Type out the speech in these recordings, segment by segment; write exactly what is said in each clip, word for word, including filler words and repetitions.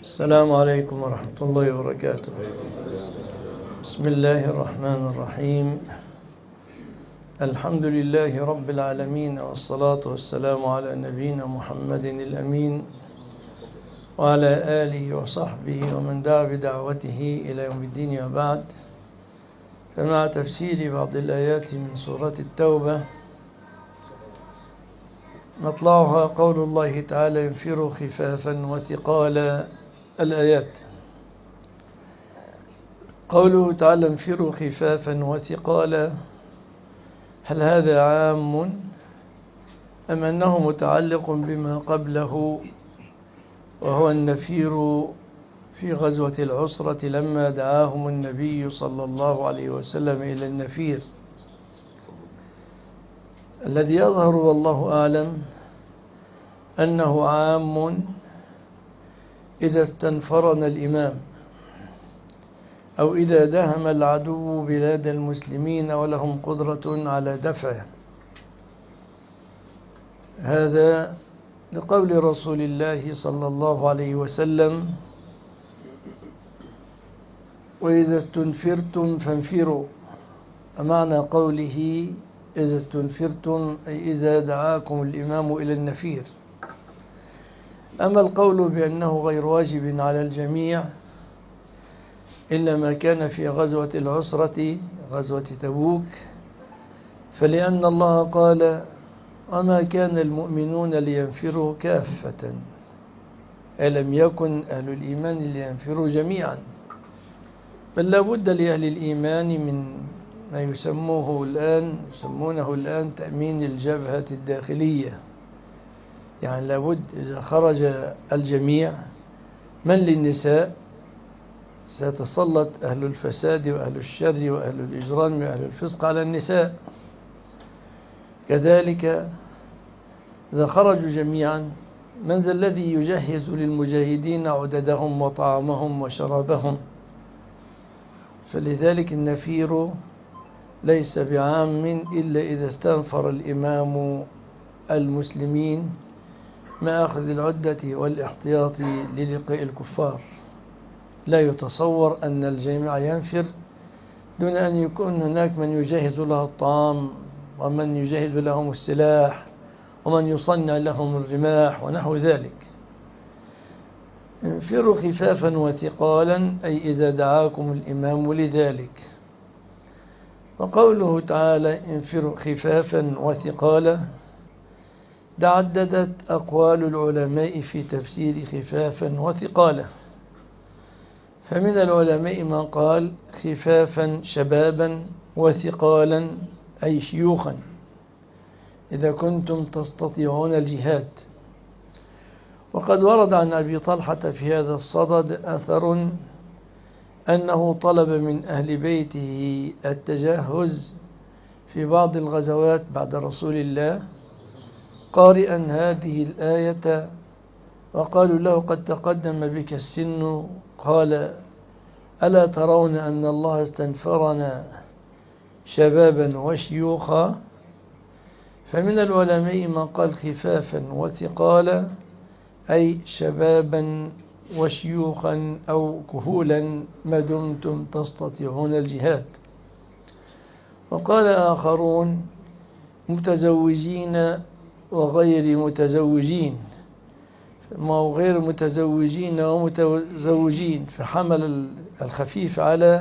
السلام عليكم ورحمة الله وبركاته. بسم الله الرحمن الرحيم. الحمد لله رب العالمين، والصلاة والسلام على نبينا محمد الأمين وعلى آله وصحبه ومن دعا بدعوته إلى يوم الدين، وبعد. فمع تفسير بعض الآيات من سورة التوبة نطلعها قول الله تعالى: ينفروا خفافا وثقالا. الآيات: قوله تعالى: انفروا خفافا وثقالا، هل هذا عام أم أنه متعلق بما قبله، وهو النفير في غزوة العسرة لما دعاهم النبي صلى الله عليه وسلم إلى النفير؟ الذي يظهر والله أعلم أنه عام إذا استنفرنا الإمام، أو إذا دهم العدو بلاد المسلمين ولهم قدرة على دفعه. هذا لقول رسول الله صلى الله عليه وسلم: وإذا استنفرتم فانفروا. معنى قوله إذا استنفرتم أي إذا دعاكم الإمام إلى النفير. أما القول بأنه غير واجب على الجميع إلا ما كان في غزوة العسرة، غزوة تبوك، فلأن الله قال: وما كان المؤمنون لينفروا كافة، ألم يكن أهل الإيمان لينفروا جميعا، بل لا بد لأهل الإيمان من ما يسموه الآن يسمونه الآن تأمين الجبهة الداخلية. يعني لابد إذا خرج الجميع، من للنساء سيتسلط أهل الفساد وأهل الشر وأهل الإجرام وأهل الفسق على النساء. كذلك إذا خرجوا جميعا، من ذا الذي يجهز للمجاهدين عددهم وطعامهم وشرابهم؟ فلذلك النفير ليس بعام إلا إذا استنفر الإمام المسلمين ما أخذ العدة والاحتياط للقاء الكفار. لا يتصور أن الجميع ينفر دون أن يكون هناك من يجهز له الطعام، ومن يجهز لهم السلاح، ومن يصنع لهم الرماح ونحو ذلك. انفروا خفافا وثقالا أي إذا دعاكم الإمام لذلك. وقوله تعالى: انفروا خفافا وثقالا، تعددت أقوال العلماء في تفسير خفافا وثقالا. فمن العلماء من قال: خفافا شبابا، وثقالا أي شيوخا، إذا كنتم تستطيعون الجهاد. وقد ورد عن أبي طلحة في هذا الصدد أثر أنه طلب من أهل بيته التجهز في بعض الغزوات بعد رسول الله، قارئا هذه الآية، وقالوا له: قد تقدم بك السن. قال: ألا ترون أن الله استنفرنا شبابا وشيوخا؟ فمن العلماء من قال: خفافا وثقالا أي شبابا وشيوخا أو كهولا ما دمتم تستطيعون الجهاد. وقال آخرون: متزوجين وغير متزوجين، ما هو غير متزوجين ومتزوجين، فحمل الخفيف على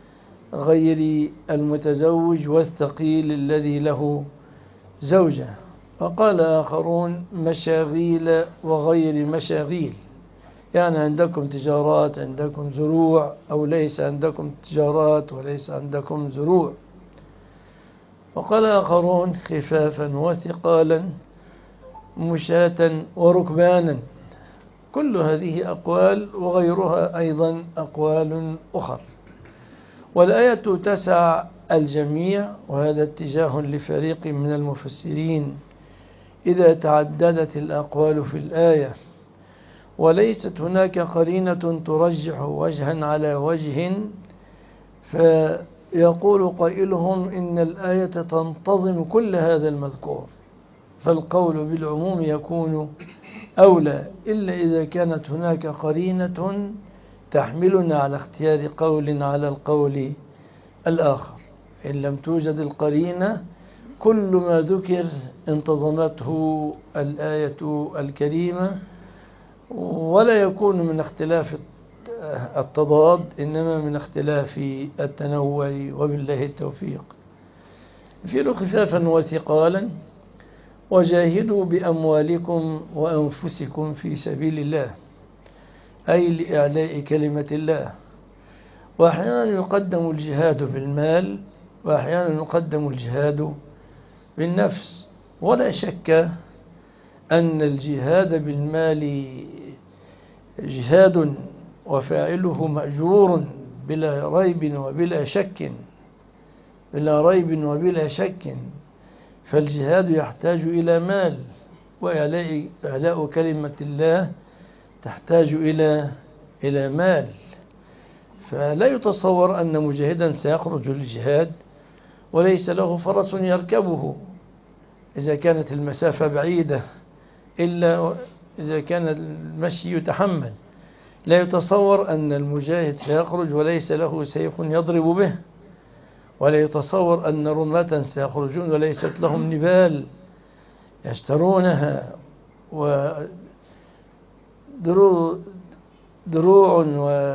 غير المتزوج والثقيل الذي له زوجة. وقال آخرون: مشاغيل وغير مشاغيل، يعني عندكم تجارات، عندكم زروع، أو ليس عندكم تجارات وليس عندكم زروع. وقال آخرون: خفافا وثقالا، مشاة وركبانا. كل هذه أقوال، وغيرها أيضا أقوال أخرى. والآية تسع الجميع، وهذا اتجاه لفريق من المفسرين إذا تعددت الأقوال في الآية، وليست هناك قرينة ترجح وجها على وجه، فيقول قائلهم إن الآية تنتظم كل هذا المذكور، فالقول بالعموم يكون أولى إلا إذا كانت هناك قرينة تحملنا على اختيار قول على القول الآخر. إن لم توجد القرينة كل ما ذكر انتظمته الآية الكريمة، ولا يكون من اختلاف التضاد إنما من اختلاف التنوع، وبالله التوفيق. انفروا خفافا وثقالا وجاهدوا بأموالكم وأنفسكم في سبيل الله، أي لإعلاء كلمة الله. وأحيانا يقدم الجهاد بالمال، وأحيانا يقدم الجهاد بالنفس. ولا شك أن الجهاد بالمال جهاد وفاعله مأجور بلا ريب وبلا شك، بلا ريب وبلا شك. فالجهاد يحتاج إلى مال، وإعلاء إعلاء كلمة الله تحتاج إلى إلى مال. فلا يتصور أن مجاهدا سيخرج للجهاد وليس له فرس يركبه إذا كانت المسافة بعيدة، إلا إذا كان المشي يتحمل. لا يتصور أن المجاهد سيخرج وليس له سيف يضرب به، ولا يتصور أن رماة سيخرجون وليست لهم نبال يشترونها، ودروع دروع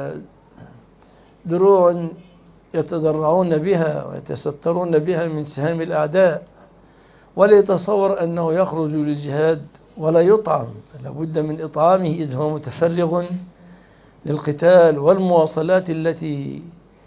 ودروع يتضرعون بها ويتسترون بها من سهام الأعداء. ولا يتصور أنه يخرج للجهاد ولا يطعم، لابد من إطعامه إذ هو متفرغ للقتال والمواصلات التي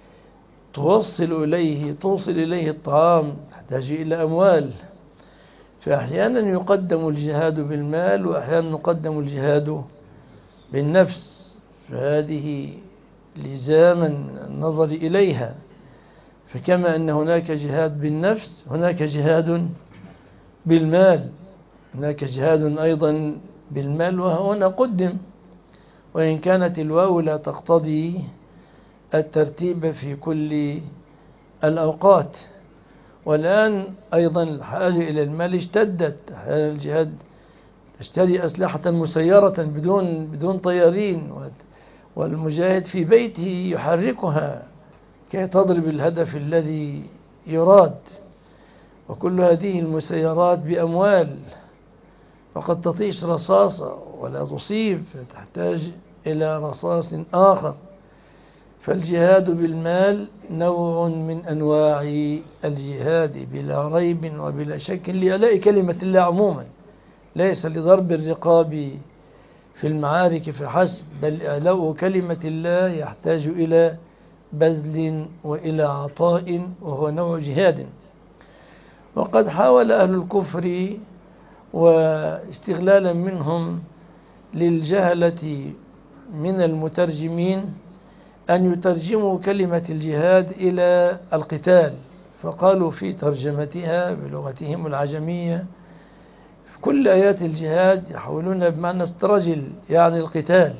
توصل إليه توصل إليه الطعام تحتاج إلى أموال. فأحيانا يقدم الجهاد بالمال، وأحيانا يقدم الجهاد بالنفس، فهذه لزاما النظر إليها. فكما أن هناك جهاد بالنفس هناك جهاد بالمال، هناك جهاد أيضا بالمال، وهنا قدم، وإن كانت الواو لا تقتضي الترتيب في كل الأوقات. والآن أيضا الحاجة إلى المال اشتدت، الجهاد تشتري أسلحة مسيرة بدون بدون طيارين، والمجاهد في بيته يحركها كي تضرب الهدف الذي يراد. وكل هذه المسيرات بأموال، وقد تطيش رصاصة ولا تصيب، فتحتاج إلى رصاص آخر. فالجهاد بالمال نوع من أنواع الجهاد بلا ريب وبلا شك لإعلاء كلمة الله عموما، ليس لضرب الرقاب في المعارك فحسب، بل إعلاء كلمة الله يحتاج إلى بذل وإلى عطاء، وهو نوع جهاد. وقد حاول أهل الكفر واستغلالا منهم للجهلة من المترجمين أن يترجموا كلمة الجهاد إلى القتال، فقالوا في ترجمتها بلغتهم العجمية في كل آيات الجهاد يحولون بمعنى استرجل يعني القتال.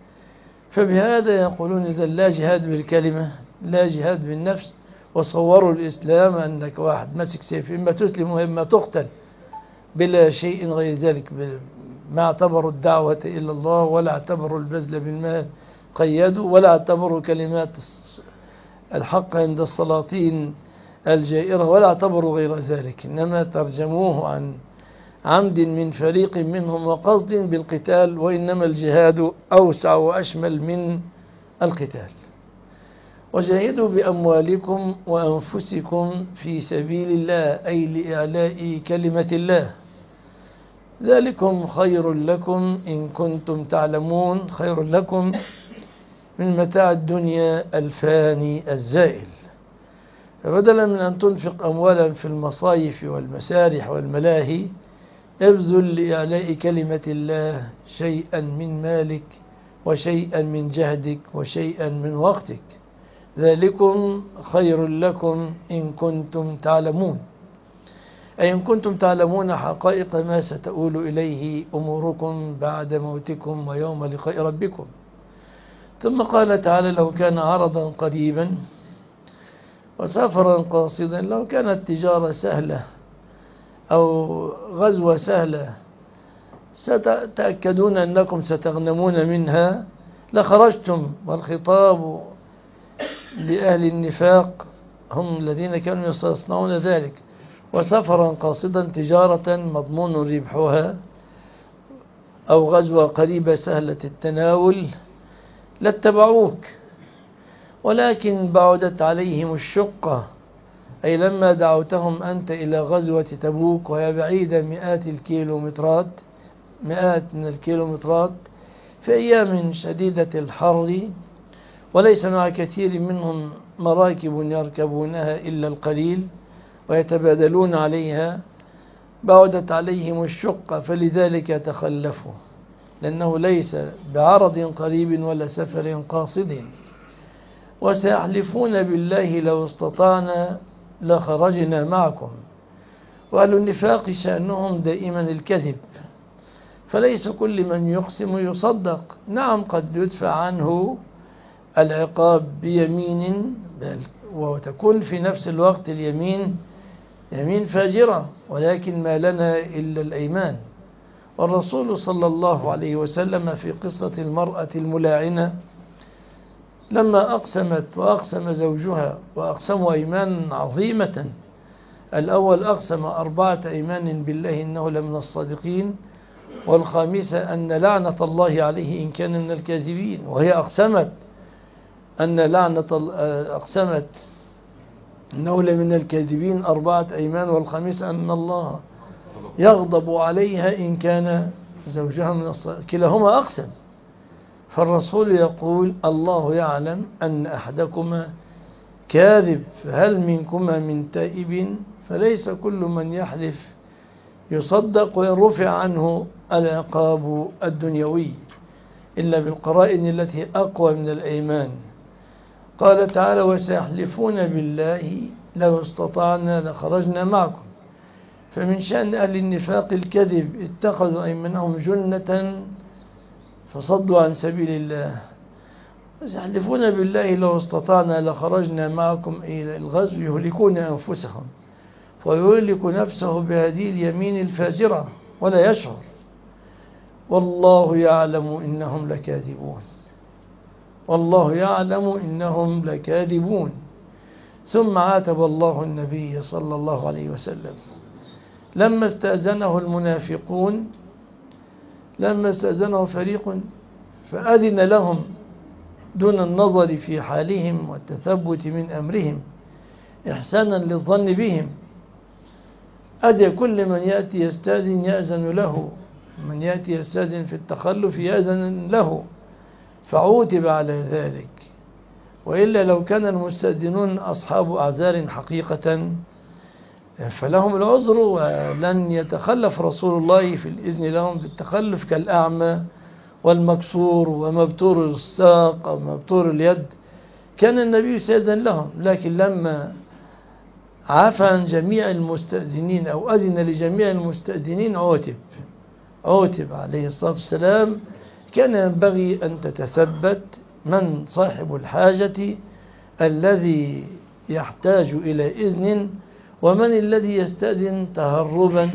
فبهذا يقولون إذا لا جهاد بالكلمة لا جهاد بالنفس، وصوروا الإسلام أنك واحد مسك سيف إما تسلم وإما تقتل بلا شيء غير ذلك. ما اعتبروا الدعوة إلا الله، ولا اعتبروا البذل بالمال قيدوا، ولا اعتبروا كلمات الحق عند السلاطين الجائرة، ولا اعتبروا غير ذلك، إنما ترجموه عن عمد من فريق منهم وقصد بالقتال، وإنما الجهاد أوسع وأشمل من القتال. وجاهدوا بأموالكم وأنفسكم في سبيل الله، أي لإعلاء كلمة الله، ذلكم خير لكم إن كنتم تعلمون، خير لكم من متاع الدنيا الفاني الزائل. فبدلا من أن تنفق أموالا في المصايف والمسارح والملاهي، ابذل لإعلاء كلمة الله شيئا من مالك وشيئا من جهدك وشيئا من وقتك، ذلكم خير لكم إن كنتم تعلمون، أي إن كنتم تعلمون حقائق ما ستؤول إليه أموركم بعد موتكم ويوم لقاء ربكم. ثم قال تعالى: لو كان عرضا قريبا وسفرا قاصدا، لو كانت تجارة سهلة أو غزوة سهلة ستتأكدون أنكم ستغنمون منها لخرجتم. والخطاب لأهل النفاق هم الذين كانوا يصنعون ذلك، وسفرا قاصدا تجارة مضمون ربحها أو غزوة قريبة سهلة التناول لاتبعوك، ولكن بعدت عليهم الشقة، أي لما دعوتهم أنت إلى غزوة تبوك وهي بعيدة مئات الكيلومترات مئات من الكيلومترات في أيام شديدة الحر، وليس مع كثير منهم مراكب يركبونها إلا القليل ويتبادلون عليها، بعدت عليهم الشقة فلذلك تخلفوا، لأنه ليس بعرض قريب ولا سفر قاصد. وسيحلفون بالله لو استطعنا لخرجنا معكم. وأهل النفاق شأنهم دائما الكذب، فليس كل من يقسم يصدق. نعم قد يدفع عنه العقاب بيمين، وتكون في نفس الوقت اليمين يمين فاجرة، ولكن ما لنا إلا الأيمان. والرسول صلى الله عليه وسلم في قصة المرأة الملاعنة لما أقسمت وأقسم زوجها وأقسموا أيمان عظيمة، الأول أقسم أربعة أيمان بالله إنه لمن الصادقين، والخامسة أن لعنة الله عليه إن كان من الكاذبين، وهي أقسمت أن لعنة أقسمت إنه لمن الكاذبين أربعة أيمان، والخامسة أن الله يغضب عليها إن كان زوجها من الصادقين، كلاهما أقسم. فالرسول يقول الله يعلم أن أحدكما كاذب، فهل منكما من تائب؟ فليس كل من يحلف يصدق ويرفع عنه العقاب الدنيوي إلا بالقرائن التي أقوى من الأيمان. قال تعالى وسيحلفون بالله لو استطعنا لخرجنا معكم. فمن شأن أهل النفاق الكذب، اتخذوا أيمانهم جنة فصدوا عن سبيل الله. وسيحلفون بالله لو استطعنا لخرجنا معكم إلى الغزو يهلكون أنفسهم، ويهلك نفسه بهذه اليمين الفاجرة ولا يشعر، والله يعلم إنهم لكاذبون والله يعلم إنهم لكاذبون. ثم عاتب الله النبي صلى الله عليه وسلم لما استأذنه المنافقون، لما استأذنه فريق فأذن لهم دون النظر في حالهم والتثبت من أمرهم إحسانا للظن بهم. أدى كل من يأتي يستأذن يأذن له، من يأتي يستأذن في التخلف يأذن له، فعوتب على ذلك. وإلا لو كان المستأذنون أصحاب أعذار حقيقة فلهم العذر، ولن يتخلف رسول الله في الإذن لهم بالتخلف كالأعمى والمكسور ومبتور الساق أو مبتور اليد، كان النبي سيأذن لهم. لكن لما عفى عن جميع المستأذنين أو أذن لجميع المستأذنين عوتب عوتب عليه الصلاة والسلام. كان ينبغي أن تتثبت من صاحب الحاجة الذي يحتاج إلى إذن، ومن الذي يستأذن تهربا.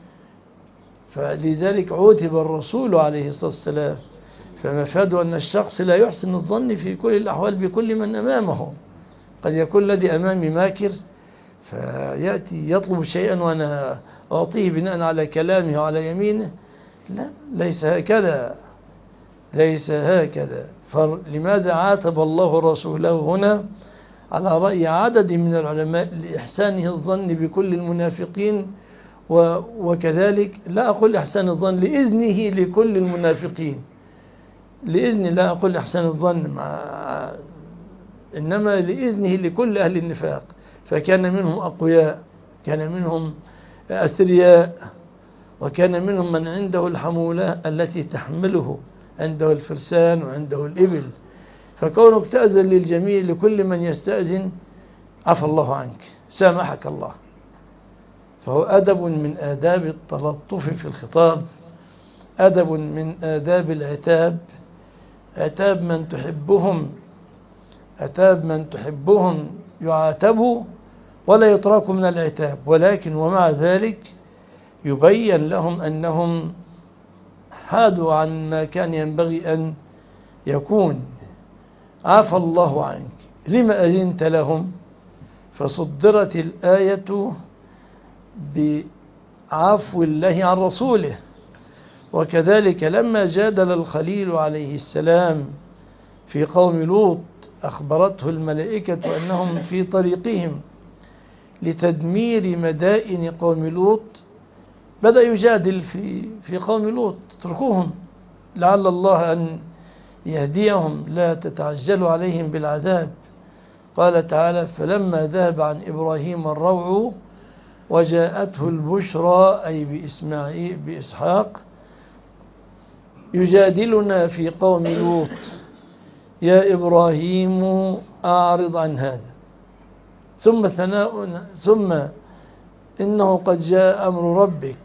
فلذلك عوتب الرسول عليه الصلاة والسلام. فمفاد أن الشخص لا يحسن الظن في كل الأحوال بكل من أمامه. قد يكون الذي أمامي ماكر فيأتي يطلب شيئا وأنا أعطيه بناء على كلامه وعلى يمينه، لا، ليس هكذا ليس هكذا. فلماذا عاتب الله رسوله هنا على رأي عدد من العلماء لإحسانه الظن بكل المنافقين، وكذلك لا أقول إحسان الظن لإذنه لكل المنافقين، لإذن لا أقول إحسان الظن مع إنما لإذنه لكل أهل النفاق. فكان منهم أقوياء، كان منهم أثرياء، وكان منهم من عنده الحمولة التي تحمله، عنده الفرسان وعنده الإبل. فكونك تأذن للجميع لكل من يستأذن عفى الله عنك سامحك الله. فهو أدب من آداب التلطف في الخطاب، أدب من آداب العتاب. عتاب من تحبهم عتاب من تحبهم يعاتبوا ولا يتركوا من العتاب، ولكن ومع ذلك يبين لهم أنهم حادوا عن ما كان ينبغي أن يكون. عفى الله عنك لما أذنت لهم، فصدرت الآية بعفو الله عن رسوله. وكذلك لما جادل الخليل عليه السلام في قوم لوط أخبرته الملائكة أنهم في طريقهم لتدمير مدائن قوم لوط، بدأ يجادل في في قوم لوط، اتركوهم لعل الله أن يهديهم، لا تتعجلوا عليهم بالعذاب. قال تعالى: فلما ذهب عن إبراهيم الروع وجاءته البشرى، أي بإسماعيل بإسحاق، يجادلنا في قوم لوط يا إبراهيم أعرض عن هذا، ثم ثناء ثم إنه قد جاء أمر ربك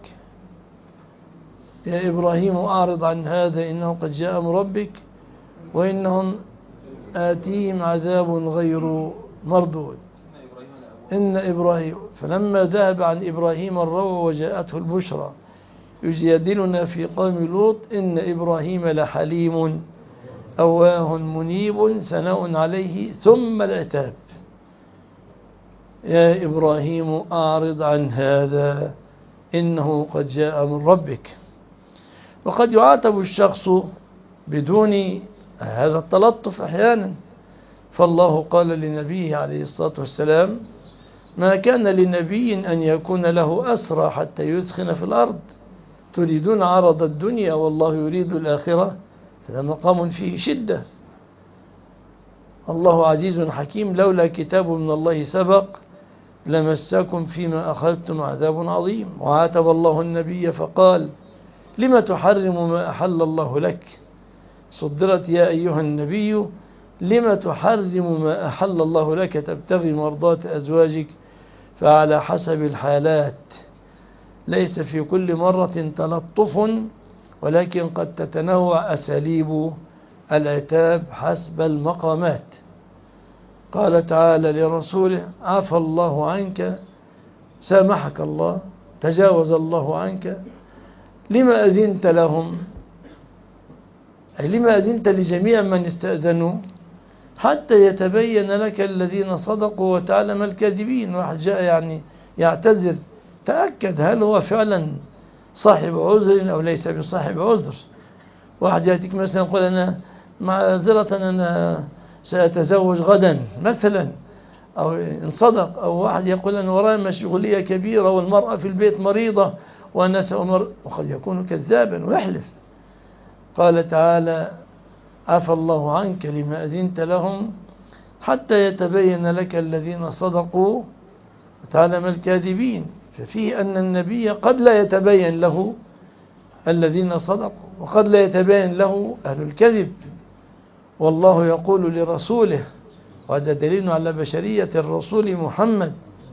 يا إبراهيم أعرض عن هذا إنه قد جاء أمر ربك وإنهم آتيهم عذاب غير مردود. إن إبراهيم فلما ذهب عن إبراهيم الروع وجاءته البشرى يجادلنا في قوم لوط إن إبراهيم لحليم أواه منيب ثناء عليه ثم العتاب يا إبراهيم أعرض عن هذا إنه قد جاء من ربك. وقد يعاتب الشخص بدون هذا التلطف أحيانا، فالله قال لنبيه عليه الصلاة والسلام: ما كان لنبي أن يكون له أسرى حتى يثخن في الأرض تريدون عرض الدنيا والله يريد الآخرة، هذا مقام فيه شدة. الله عزيز حكيم، لولا كتاب من الله سبق لمسكم فيما أخذتم عذاب عظيم. وعاتب الله النبي فقال: لم تحرم ما أحل الله لك، صدرت يا أيها النبي لم تحرم ما أحل الله لك تبتغي مرضات أزواجك. فعلى حسب الحالات، ليس في كل مرة تلطف، ولكن قد تتنوع أساليب العتاب حسب المقامات. قال تعالى لرسوله: عفى الله عنك، سامحك الله، تجاوز الله عنك، لما أذنت لهم، أي لما أذنت لجميع من استأذنوا حتى يتبين لك الذين صدقوا وتعلم الكاذبين. واحد جاء يعني يعتذر، تأكد هل هو فعلا صاحب عذر أو ليس بصاحب عذر. واحد يأتيك مثلا يقول: أنا معذرة أنا سأتزوج غدا مثلا، أو إن صدق. أو واحد يقول: أنا وراي مشغولية كبيرة والمرأة في البيت مريضة وأنا سأمر، وقد يكون كذابا ويحلف. قال تعالى: عفى الله عنك لما أذنت لهم حتى يتبين لك الذين صدقوا وتعلم الكاذبين. ففيه أن النبي قد لا يتبين له الذين صدقوا وقد لا يتبين له أهل الكذب، والله يقول لرسوله، وهذا دليل على بشرية الرسول محمد: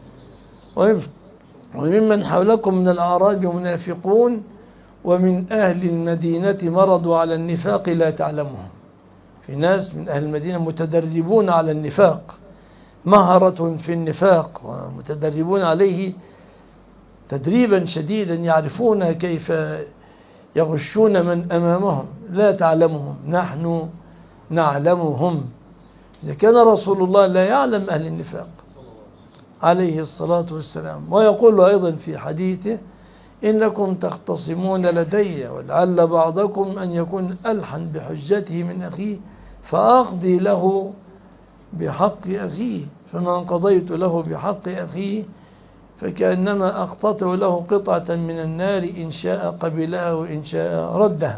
وممن حولكم من الأعراب منافقون ومن أهل المدينة مرضوا على النفاق لا تعلمهم. في ناس من أهل المدينة متدربون على النفاق، مهرة في النفاق ومتدربون عليه تدريبا شديدا، يعرفون كيف يغشون من أمامهم، لا تعلمهم نحن نعلمهم. إذا كان رسول الله لا يعلم أهل النفاق عليه الصلاة والسلام، ويقول أيضا في حديثه: إنكم تختصمون لدي ولعل بعضكم أن يكون ألحن بحجته من أخيه فأقضي له بحق أخيه، فمن قضيت له بحق أخيه فكأنما أقتطع له قطعة من النار إن شاء قبلها وإن شاء ردها.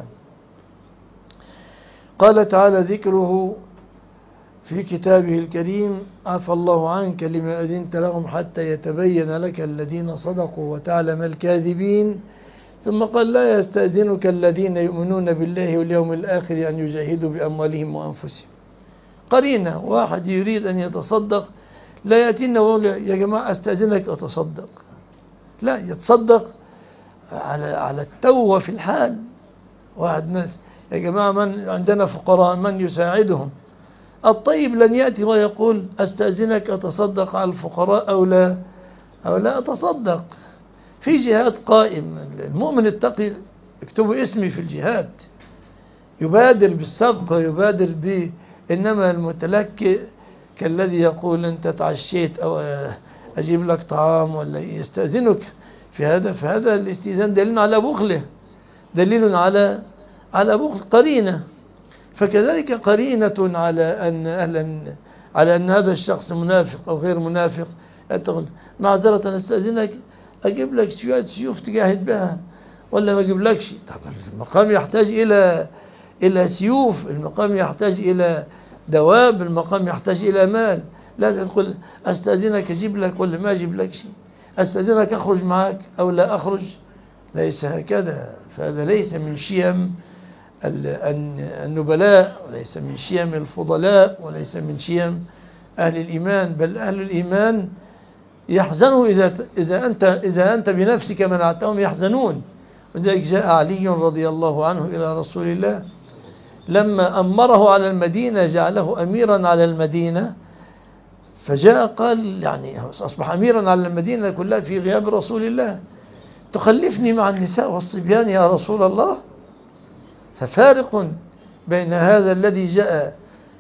قال تعالى ذكره في كتابه الكريم: عفى الله عنك لما أذنت لهم حتى يتبين لك الذين صدقوا وتعلم الكاذبين. ثم قال: لا يستأذنك الذين يؤمنون بالله واليوم الآخر أن يجاهدوا بأموالهم وأنفسهم. قرينة، واحد يريد أن يتصدق لا يأتينا ويقول: يا جماعة أستأذنك أتصدق، لا، يتصدق على على التو في الحال. واحد ناس: يا جماعة من عندنا فقراء من يساعدهم. الطيب لن يأتي ويقول: أستأذنك أتصدق على الفقراء أو لا أو لا أتصدق. في جهاد قائم، المؤمن التقي اكتبوا اسمي في الجهاد، يبادر بالسبق ويبادر ب إنما المتلكئ كالذي يقول أنت تعشيت أو أجيب لك طعام ولا يستأذنك في هذا. فهذا الاستئذان دليل على بخله، دليل على على بخل، قرينة. فكذلك قرينة على أن أهلا على أن هذا الشخص منافق أو غير منافق. تقول معذرة أستأذنك أجيب لك شوية سيوف تجاهد بها ولا ما أجيب لكش؟ طبعا المقام يحتاج إلى إلى سيوف، المقام يحتاج إلى دواب، المقام يحتاج إلى مال. لا تقول أستأذنك أجيب لك ولا ما أجيب لك شيء، أستأذنك أخرج معك أو لا أخرج، ليس هكذا. فهذا ليس من شيم النبلاء، وليس من شيم الفضلاء، وليس من شيم أهل الإيمان. بل أهل الإيمان يحزنوا إذا إذا أنت إذا أنت بنفسك منعتهم، يحزنون. ولذلك جاء علي رضي الله عنه إلى رسول الله لما أمره على المدينة، جعله أميرا على المدينة، فجاء قال يعني أصبح أميرا على المدينة كلها في غياب رسول الله، تخلفني مع النساء والصبيان يا رسول الله. ففارق بين هذا الذي جاء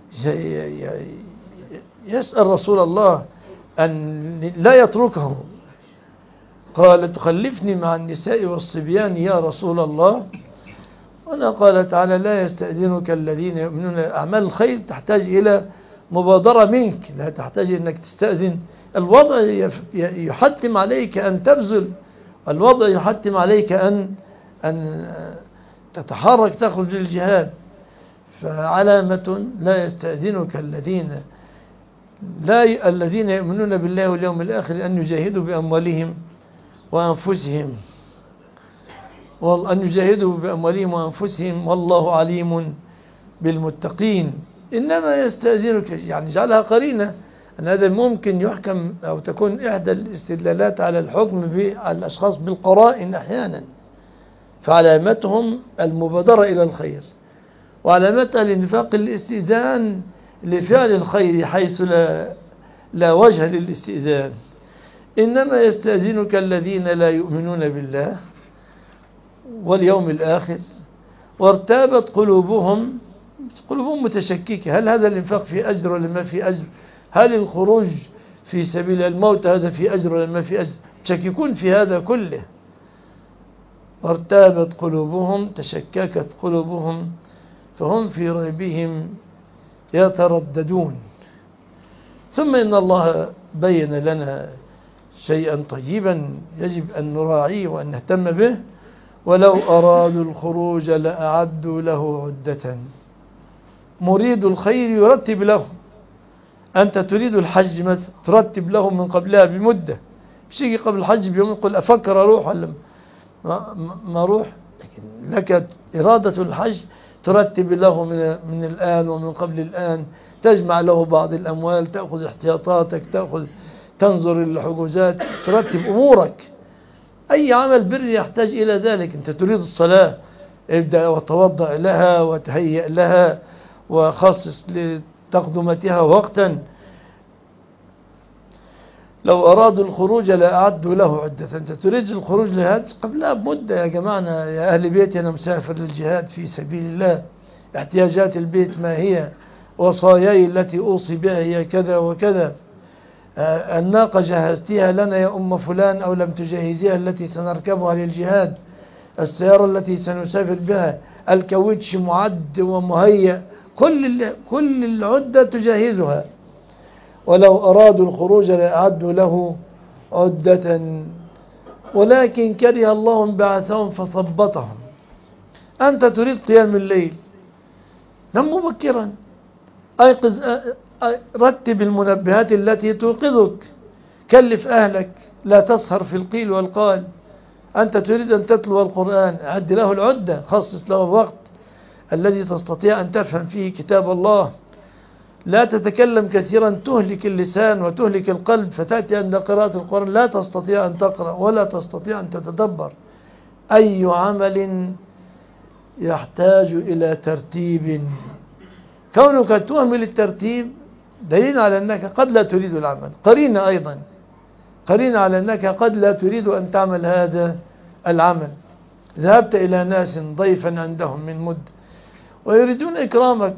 يسأل رسول الله أن لا يتركه، قال تخلفني مع النساء والصبيان يا رسول الله. وأنا قال تعالى لا يستأذنك الذين يؤمنون. أعمال الخير تحتاج إلى مبادرة منك، لا تحتاج أنك تستأذن. الوضع يحتم عليك أن تبذل، الوضع يحتم عليك أن أن تتحرك تخرج للجهاد. فعلامة لا يستأذنك الذين لا الذين يؤمنون بالله واليوم الآخر أن يجاهدوا بأموالهم وأنفسهم، وأن يجاهدوا بأموالهم وأنفسهم والله عليم بالمتقين. إنما يستأذنك يعني جعلها قرينة أن هذا ممكن يحكم أو تكون إحدى الاستدلالات على الحكم على الأشخاص بالقرائن أحيانا. فعلامتهم المبادرة إلى الخير، وعلامتها الانفاق الاستئذان لفعل الخير حيث لا, لا وجه للاستئذان. إنما يستأذنك الذين لا يؤمنون بالله واليوم الآخر وارتابت قلوبهم، قلوبهم متشككة، هل هذا الانفاق في أجر ولا ما في أجر؟ هل الخروج في سبيل الموت هذا في أجر ولا ما في أجر؟ تشككون في هذا كله. وارتابت قلوبهم، تشككت قلوبهم، فهم في ريبهم يترددون. ثم إن الله بين لنا شيئا طيبا يجب أن نراعيه وأن نهتم به: ولو أرادوا الخروج لأعدوا له عدة. مريد الخير يرتب له. أنت تريد الحج مثلا ترتب له من قبلها بمدة، مش يجي قبل الحج بيوم يقول أفكر أروح ولا ما, ما أروح. لكن لك إرادة الحج ترتب له من, من الآن ومن قبل الآن، تجمع له بعض الأموال، تأخذ احتياطاتك، تأخذ تنظر الحجوزات، ترتب أمورك. أي عمل بري يحتاج إلى ذلك. أنت تريد الصلاة، ابدأ وتوضأ لها وتهيئ لها وخصص لتقدمتها وقتا. لو أرادوا الخروج لأعدوا له عدة. أنت تريد الخروج لهذا قبلها بمدة، يا جماعة يا أهل بيتي أنا مسافر للجهاد في سبيل الله، احتياجات البيت ما هي، وصاياي التي أوصي بها هي كذا وكذا. الناقة جهزتها لنا يا أم فلان أو لم تجهزيها التي سنركبها للجهاد؟ السيارة التي سنسافر بها، الكاوتش معد ومهيأ، كل كل العدة تجهزها. ولو أرادوا الخروج لأعدوا له عدة ولكن كره الله انبعاثهم فثبطهم. أنت تريد قيام الليل، نم مبكرا، أيقظ، رتب المنبهات التي توقظك، كلف أهلك لا تسهر في القيل والقال. أنت تريد أن تتلو القرآن، أعد له العدة، خصص له الوقت الذي تستطيع أن تفهم فيه كتاب الله. لا تتكلم كثيرا تهلك اللسان وتهلك القلب، فتأتي عند قراءة القرآن لا تستطيع أن تقرأ ولا تستطيع أن تتدبر. أي عمل يحتاج إلى ترتيب، كونك تهمل الترتيب دليل على أنك قد لا تريد العمل، قرينة أيضا، قرينة على أنك قد لا تريد أن تعمل هذا العمل. ذهبت إلى ناس ضيفا عندهم من مد ويريدون إكرامك،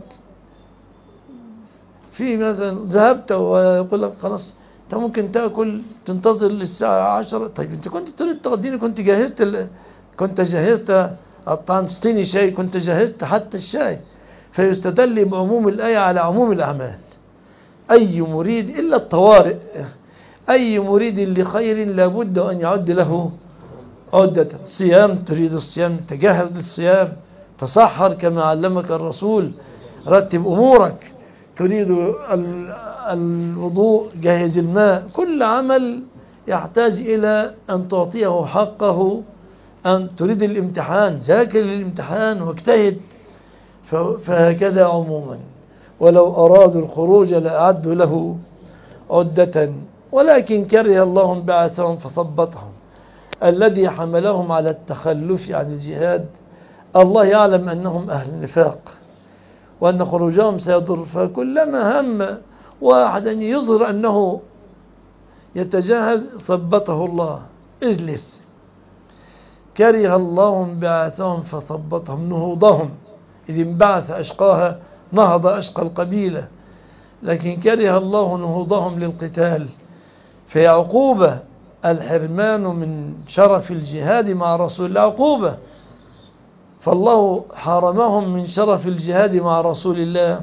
في مثلا ذهبت ويقول لك خلاص أنت ممكن تأكل تنتظر للساعة عشرة. طيب أنت كنت تريد تغديني، كنت جهزت ال... كنت جهزت الطعام، تسقيني شاي، كنت جهزت حتى الشاي. فيستدل بعموم الآية على عموم الأعمال. أي مريد إلا الطوارئ، أي مريد لخير لابد أن يعد له عدة. صيام، تريد الصيام تجهز للصيام، تصحر كما علمك الرسول، رتب أمورك. تريد الوضوء جهز الماء. كل عمل يحتاج إلى أن تعطيه حقه. أن تريد الامتحان، ذاكر للامتحان واجتهد. فهكذا عموما. ولو أرادوا الخروج لأعدوا له عدة ولكن كره الله بعثهم فثبطهم. الذي حملهم على التخلف عن الجهاد الله يعلم أنهم أهل نفاق وأن خروجهم سيضر، فكلما هم واحد أن يظهر أنه يتجاهل ثبطه الله. اجلس. كره الله بعثهم فثبطهم، نهوضهم إذ انبعث أشقاها نهض أشقى القبيلة، لكن كره الله نهوضهم للقتال. في عقوبة الحرمان من شرف الجهاد مع رسول الله، عقوبة. فالله حرمهم من شرف الجهاد مع رسول الله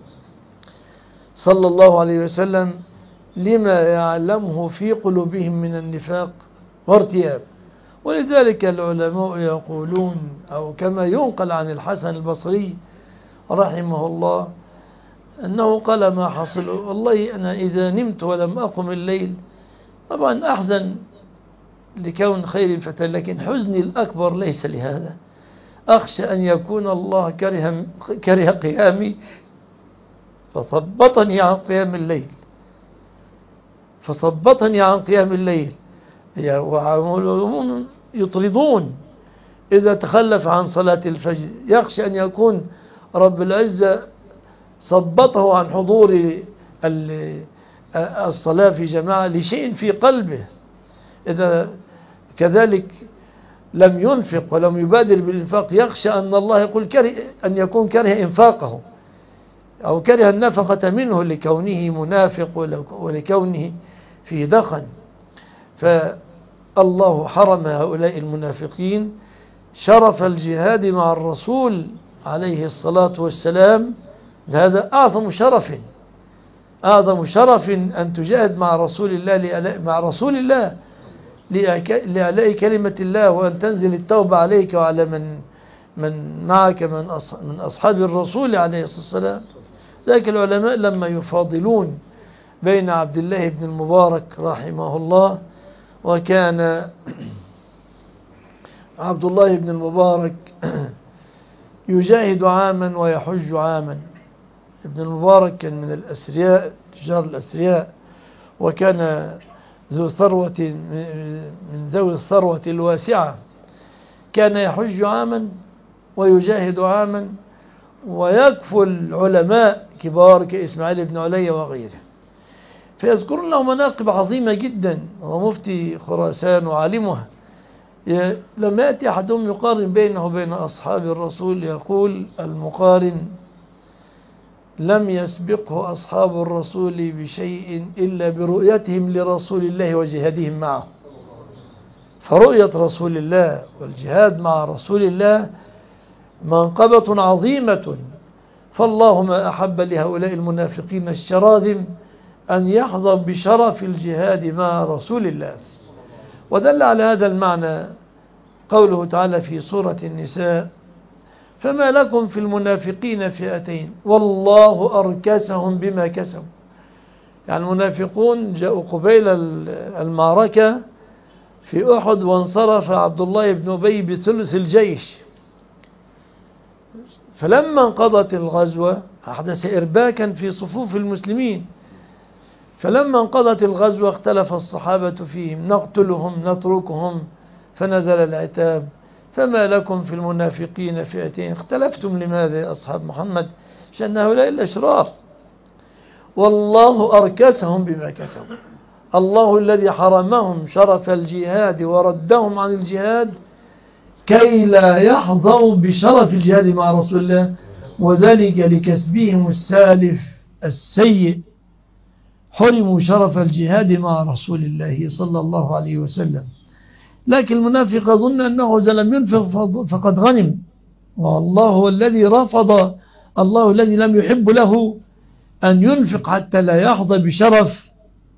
صلى الله عليه وسلم لما يعلمه في قلوبهم من النفاق وارتياب. ولذلك العلماء يقولون، أو كما ينقل عن الحسن البصري رحمه الله أنه قال ما حصل، والله أنا إذا نمت ولم أقم الليل طبعا أحزن لكون خير فتى، لكن حزني الأكبر ليس لهذا، أخشى أن يكون الله كره, كره قيامي فثبطني عن قيام الليل فثبطني عن قيام الليل. يطردون إذا تخلف عن صلاة الفجر، يخشى أن يكون رب العزة ثبطه عن حضور الصلاة في جماعة لشيء في قلبه. إذا كذلك لم ينفق ولم يبادر بالإنفاق يخشى أن الله يقول كره، أن يكون كره إنفاقه أو كره النفقة منه لكونه منافق ولكونه في دخن. فالله حرم هؤلاء المنافقين شرف الجهاد مع الرسول عليه الصلاة والسلام. هذا أعظم شرف، أعظم شرف أن تجاهد مع رسول الله مع رسول الله لإعلاء كلمة الله، وأن تنزل التوبة عليك وعلى من من معك من من أصحاب الرسول عليه الصلاة والسلام. ذلك العلماء لما يفاضلون بين عبد الله بن المبارك رحمه الله، وكان عبد الله بن المبارك يجاهد عاما ويحج عاما. ابن المبارك كان من الأثرياء، تجار الأثرياء، وكان ذو ثروة من ذوي الثروة الواسعة. كان يحج عاما ويجاهد عاما ويكفل علماء كبار كإسماعيل بن علي وغيره، فيذكرون له مناقب عظيمة جدا، ومفتي خراسان وعالمها. لما يأتي أحدهم يقارن بينه وبين أصحاب الرسول يقول المقارن لم يسبقه أصحاب الرسول بشيء إلا برؤيتهم لرسول الله وجهادهم معه. فرؤية رسول الله والجهاد مع رسول الله منقبة عظيمة. فالله ما أحب لهؤلاء المنافقين الشراذم أن يحظوا بشرف الجهاد مع رسول الله. ودل على هذا المعنى قوله تعالى في سورة النساء فما لكم في المنافقين فئتين والله أركسهم بما كسبوا. يعني المنافقون جاءوا قبيل المعركة في أحد، وانصرف عبد الله بن أبي بثلث الجيش. فلما انقضت الغزوة أحدث إرباكا في صفوف المسلمين. فلما انقضت الغزوة اختلف الصحابة فيهم نقتلهم نتركهم، فنزل العتاب فما لكم في المنافقين فئتين. اختلفتم لماذا يا أصحاب محمد؟ شأن هؤلاء الأشرار والله أركسهم بما كسبوا. الله الذي حرمهم شرف الجهاد وردهم عن الجهاد كي لا يحظوا بشرف الجهاد مع رسول الله، وذلك لكسبهم السالف السيء، حرموا شرف الجهاد مع رسول الله صلى الله عليه وسلم. لكن المنافق ظن أنه إذا لم ينفق فقد غنم، والله هو الذي رفض، الله الذي لم يحب له أن ينفق حتى لا يحظى بشرف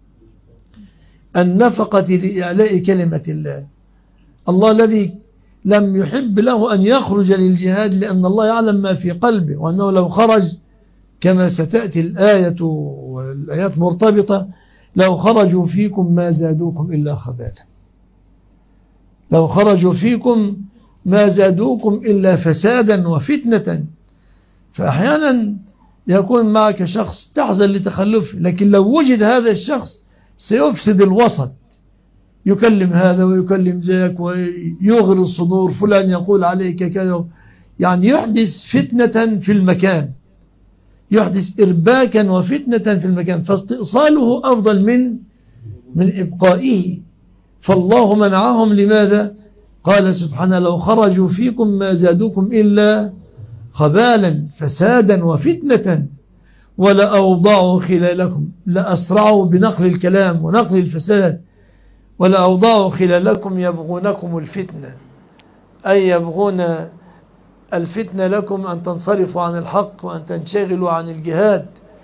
النفقة لإعلاء كلمة الله. الله الذي لم يحب له أن يخرج للجهاد، لأن الله يعلم ما في قلبه، وأنه لو خرج كما ستأتي الآية والآيات مرتبطة، لو خرجوا فيكم ما زادوكم إلا خبالا، لو خرجوا فيكم ما زادوكم إلا فسادا وفتنة. فأحيانا يكون معك شخص تحزن لتخلفه، لكن لو وجد هذا الشخص سيفسد الوسط، يكلم هذا ويكلم ذاك ويغر الصدور، فلان يقول عليك كذا، يعني يحدث فتنة في المكان، يحدث إرباكا وفتنة في المكان، فاستئصاله أفضل من من إبقائه. فالله منعهم لماذا؟ قال سبحانه لو خرجوا فيكم ما زادوكم إلا خبالا فسادا وفتنة ولأوضعوا خلالكم، لأسرعوا بنقل الكلام ونقل الفساد، ولأوضعوا خلالكم يبغونكم الفتنة، أي يبغون الفتنة لكم أن تنصرفوا عن الحق وأن تنشغلوا عن الجهاد.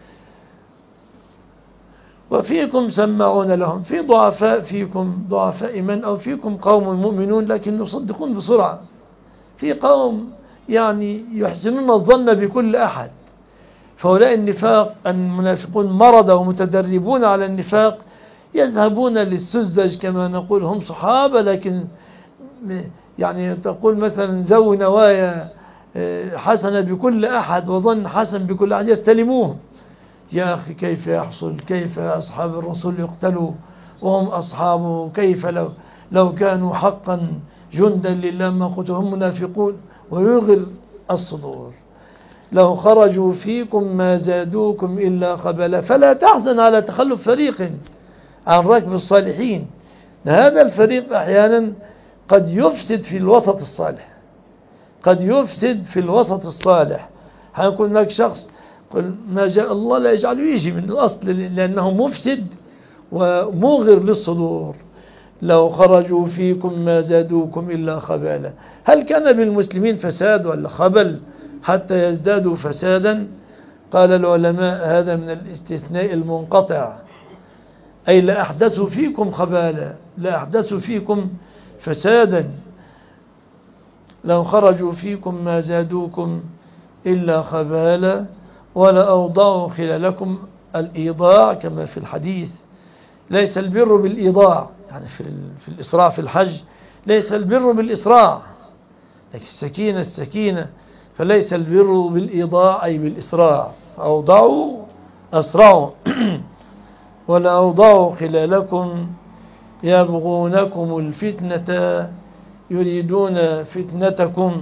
وفيكم سمعون لهم، في ضعفاء فيكم، ضعفاء من أو فيكم قوم مؤمنون لكن يصدقون بسرعة، في قوم يعني يحسنون الظن بكل أحد، فهؤلاء النفاق المنافقون مرضى ومتدربون على النفاق، يذهبون للسذج كما نقول، هم صحابة لكن يعني تقول مثلا ذوي نوايا حسنة بكل أحد وظن حسن بكل أحد، يستلموهم، يا أخي كيف يحصل، كيف أصحاب الرسول يقتلوا وهم أصحابه، كيف لو, لو كانوا حقا جندا لله ما قتلوا، هم منافقون، ويغر الصدور. لو خرجوا فيكم ما زادوكم إلا خبالا، فلا تحزن على تخلف فريق عن ركب الصالحين. هذا الفريق أحيانا قد يفسد في الوسط الصالح، قد يفسد في الوسط الصالح. هيكون هناك شخص قل ما جاء الله لا يجعله يجي من الأصل، لأنه مفسد ومغر للصدور. لو خرجوا فيكم ما زادوكم إلا خبالا، هل كان بالمسلمين فساد ولا خبل حتى يزدادوا فسادا؟ قال العلماء هذا من الاستثناء المنقطع، أي لا أحدثوا فيكم خبالا، لا أحدثوا فيكم فسادا. لو خرجوا فيكم ما زادوكم إلا خبالا ولا أوضعوا خلالكم الإيضاع كما في الحديث. ليس البر بالإيضاع، يعني في, في الإسراع في الحج ليس البر بالإسراع، لكن السكينة السكينة، فليس البر بالإيضاع أي بالإسراع، فأوضعوا أسرعوا ولا أوضعوا خلالكم يبغونكم الفتنة يريدون فتنتكم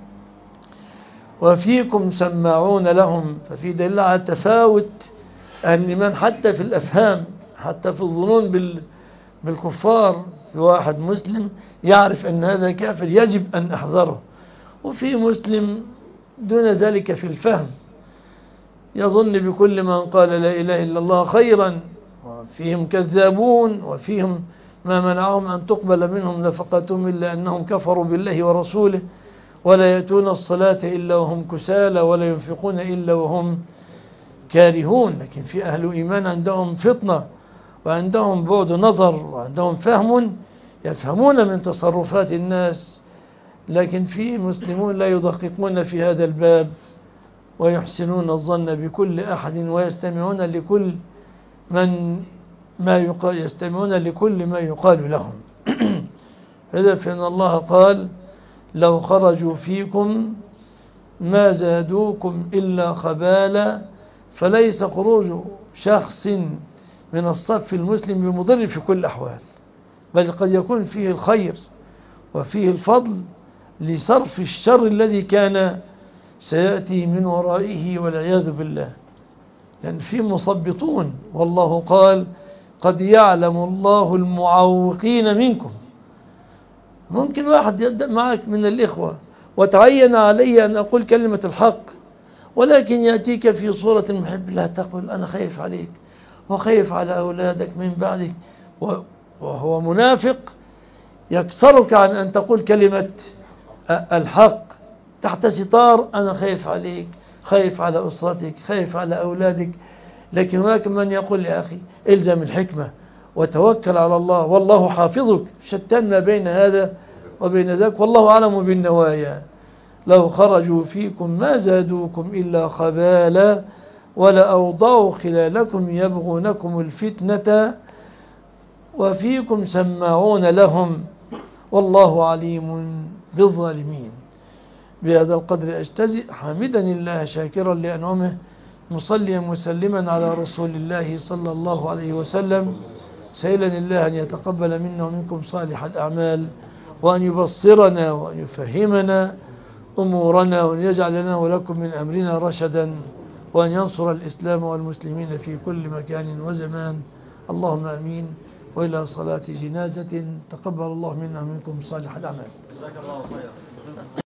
وفيكم سماعون لهم. ففي دليل على تفاوت أهل الإيمان حتى في الأفهام، حتى في الظنون بالكفار. في واحد مسلم يعرف أن هذا كافر يجب أن أحذره، وفي مسلم دون ذلك في الفهم يظن بكل من قال لا إله إلا الله خيرا، وفيهم كذابون، وفيهم ما منعهم أن تقبل منهم نفقتهم إلا أنهم كفروا بالله ورسوله، ولا يأتون الصلاة إلا وهم كسالى ولا ينفقون إلا وهم كارهون. لكن في أهل إيمان عندهم فطنة وعندهم بعد نظر وعندهم فهم، يفهمون من تصرفات الناس. لكن في مسلمون لا يدققون في هذا الباب ويحسنون الظن بكل أحد ويستمعون لكل من ما يقال، يستمعون لكل ما يقال لهم. هذا فإن الله قال لو خرجوا فيكم ما زادوكم إلا خبالا، فليس خروج شخص من الصف المسلم بمضر في كل الأحوال، بل قد يكون فيه الخير وفيه الفضل لصرف الشر الذي كان سيأتي من ورائه والعياذ بالله، لأن فيه مصبطون. والله قال قد يعلم الله المعوقين منكم ممكن واحد يبدأ معك من الإخوة وتعين علي أن أقول كلمة الحق، ولكن يأتيك في صورة المحب، لا تقول أنا خايف عليك وخايف على أولادك من بعدك، وهو منافق يكسرك عن أن تقول كلمة الحق تحت ستار أنا خايف عليك، خايف على أسرتك، خايف على أولادك. لكن هناك من يقول يا أخي إلزم الحكمة وتوكل على الله والله حافظك. شتان ما بين هذا وبين ذاك، والله أعلم بالنوايا. لو خرجوا فيكم ما زادوكم إلا خبالا ولأوضعوا خلالكم يبغونكم الفتنة وفيكم سماعون لهم والله عليم بالظالمين. بهذا القدر أجتزئ، حامدا الله شاكرا لأنعمه، مصليا مسلما على رسول الله صلى الله عليه وسلم، سائلا الله أن يتقبل منا ومنكم صالح الأعمال، وأن يبصرنا وأن يفهمنا أمورنا، وأن يجعل لنا ولكم من أمرنا رشدا، وأن ينصر الإسلام والمسلمين في كل مكان وزمان. اللهم آمين. وإلى صلاة جنازة. تقبل الله منا ومنكم صالح الأعمال.